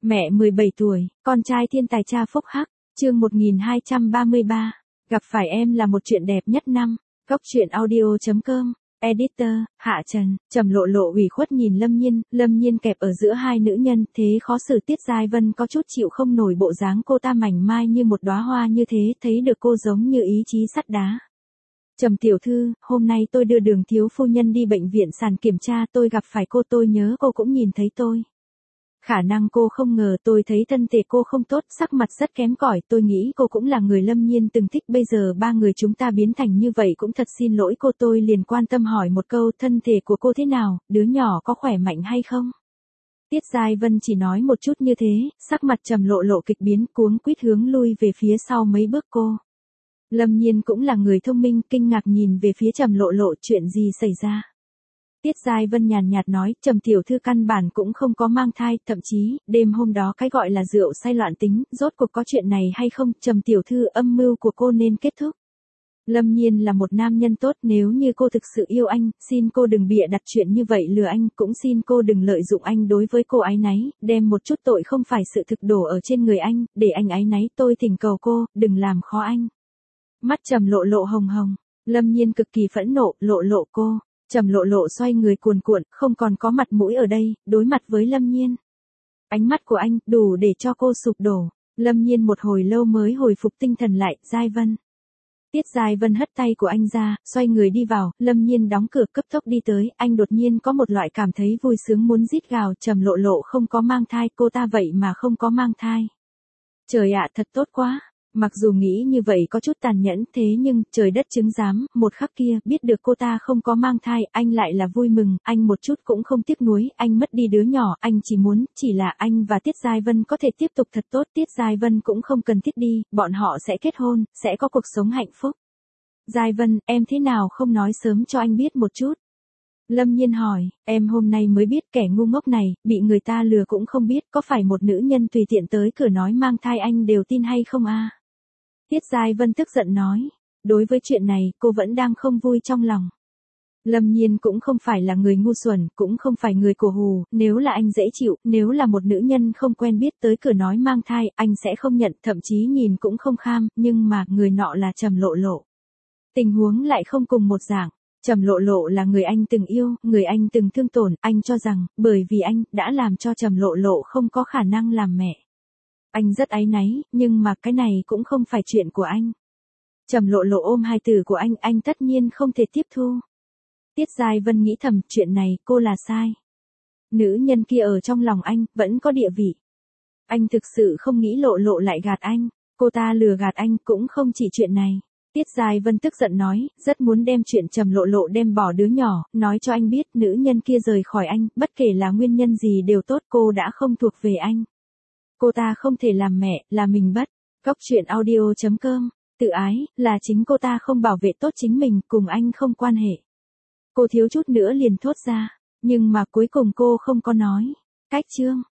Mẹ 17 tuổi, con trai thiên tài cha phúc hắc, chương 1233. Gặp phải em là một chuyện đẹp nhất năm. Góc truyện audio.com. Editor, Hạ Trần. Trầm Lộ Lộ ủy khuất nhìn Lâm Nhiên kẹp ở giữa hai nữ nhân, thế khó xử. Tiết Giai Vân có chút chịu không nổi bộ dáng cô ta mảnh mai như một đóa hoa như thế, thấy được cô giống như ý chí sắt đá. Trầm tiểu thư, hôm nay tôi đưa Đường thiếu phu nhân đi bệnh viện sàn kiểm tra, tôi gặp phải cô, tôi nhớ cô cũng nhìn thấy tôi. Khả năng cô không ngờ tôi thấy thân thể cô không tốt, sắc mặt rất kém cỏi, tôi nghĩ cô cũng là người Lâm Nhiên từng thích, bây giờ ba người chúng ta biến thành như vậy cũng thật xin lỗi cô. Tôi liền quan tâm hỏi một câu, thân thể của cô thế nào, đứa nhỏ có khỏe mạnh hay không? Tiết Giai Vân chỉ nói một chút như thế, sắc mặt Trầm Lộ Lộ kịch biến, cuống quýt hướng lui về phía sau mấy bước cô. Lâm Nhiên cũng là người thông minh, kinh ngạc nhìn về phía Trầm Lộ Lộ, chuyện gì xảy ra? Tiết Giai Vân nhàn nhạt nói, Trầm tiểu thư căn bản cũng không có mang thai, thậm chí, đêm hôm đó cái gọi là rượu say loạn tính, rốt cuộc có chuyện này hay không? Trầm tiểu thư, âm mưu của cô nên kết thúc. Lâm Nhiên là một nam nhân tốt, nếu như cô thực sự yêu anh, xin cô đừng bịa đặt chuyện như vậy lừa anh, cũng xin cô đừng lợi dụng anh đối với cô áy náy, đem một chút tội không phải sự thực đổ ở trên người anh, để anh áy náy, tôi thỉnh cầu cô, đừng làm khó anh. Mắt Trầm Lộ Lộ hồng hồng, Lâm Nhiên cực kỳ phẫn nộ, Lộ Lộ cô. Trầm Lộ Lộ xoay người cuồn cuộn, không còn có mặt mũi ở đây, đối mặt với Lâm Nhiên. Ánh mắt của anh, đủ để cho cô sụp đổ. Lâm Nhiên một hồi lâu mới hồi phục tinh thần lại, Giai Vân. Tiết Giai Vân hất tay của anh ra, xoay người đi vào, Lâm Nhiên đóng cửa cấp tốc đi tới, anh đột nhiên có một loại cảm thấy vui sướng muốn rít gào, Trầm Lộ Lộ không có mang thai, cô ta vậy mà không có mang thai. Trời ạ, thật tốt quá. Mặc dù nghĩ như vậy có chút tàn nhẫn, thế nhưng, trời đất chứng giám, một khắc kia, biết được cô ta không có mang thai, anh lại là vui mừng, anh một chút cũng không tiếc nuối, anh mất đi đứa nhỏ, anh chỉ là anh và Tiết Giai Vân có thể tiếp tục thật tốt, Tiết Giai Vân cũng không cần thiết đi, bọn họ sẽ kết hôn, sẽ có cuộc sống hạnh phúc. Giai Vân, em thế nào không nói sớm cho anh biết một chút? Lâm Nhiên hỏi, em hôm nay mới biết, kẻ ngu ngốc này, bị người ta lừa cũng không biết, có phải một nữ nhân tùy tiện tới cửa nói mang thai anh đều tin hay không a? Tiết Giai Vân tức giận nói, đối với chuyện này, cô vẫn đang không vui trong lòng. Lâm Nhiên cũng không phải là người ngu xuẩn, cũng không phải người cổ hù, nếu là anh dễ chịu, nếu là một nữ nhân không quen biết tới cửa nói mang thai, anh sẽ không nhận, thậm chí nhìn cũng không kham, nhưng mà, người nọ là Trầm Lộ Lộ. Tình huống lại không cùng một dạng. Trầm Lộ Lộ là người anh từng yêu, người anh từng thương tổn, anh cho rằng, bởi vì anh, đã làm cho Trầm Lộ Lộ không có khả năng làm mẹ. Anh rất áy náy, nhưng mà cái này cũng không phải chuyện của anh. Trầm Lộ Lộ ôm hài tử của anh tất nhiên không thể tiếp thu. Tiết Giai Vân nghĩ thầm, chuyện này, cô là sai. Nữ nhân kia ở trong lòng anh, vẫn có địa vị. Anh thực sự không nghĩ Lộ Lộ lại gạt anh, cô ta lừa gạt anh cũng không chỉ chuyện này. Tiết Giai Vân tức giận nói, rất muốn đem chuyện Trầm Lộ Lộ đem bỏ đứa nhỏ, nói cho anh biết, nữ nhân kia rời khỏi anh, bất kể là nguyên nhân gì đều tốt, cô đã không thuộc về anh. Cô ta không thể làm mẹ, là mình bất. Góc truyện audio.com. Tự ái, là chính cô ta không bảo vệ tốt chính mình, cùng anh không quan hệ. Cô thiếu chút nữa liền thốt ra, nhưng mà cuối cùng cô không có nói. Cách chương.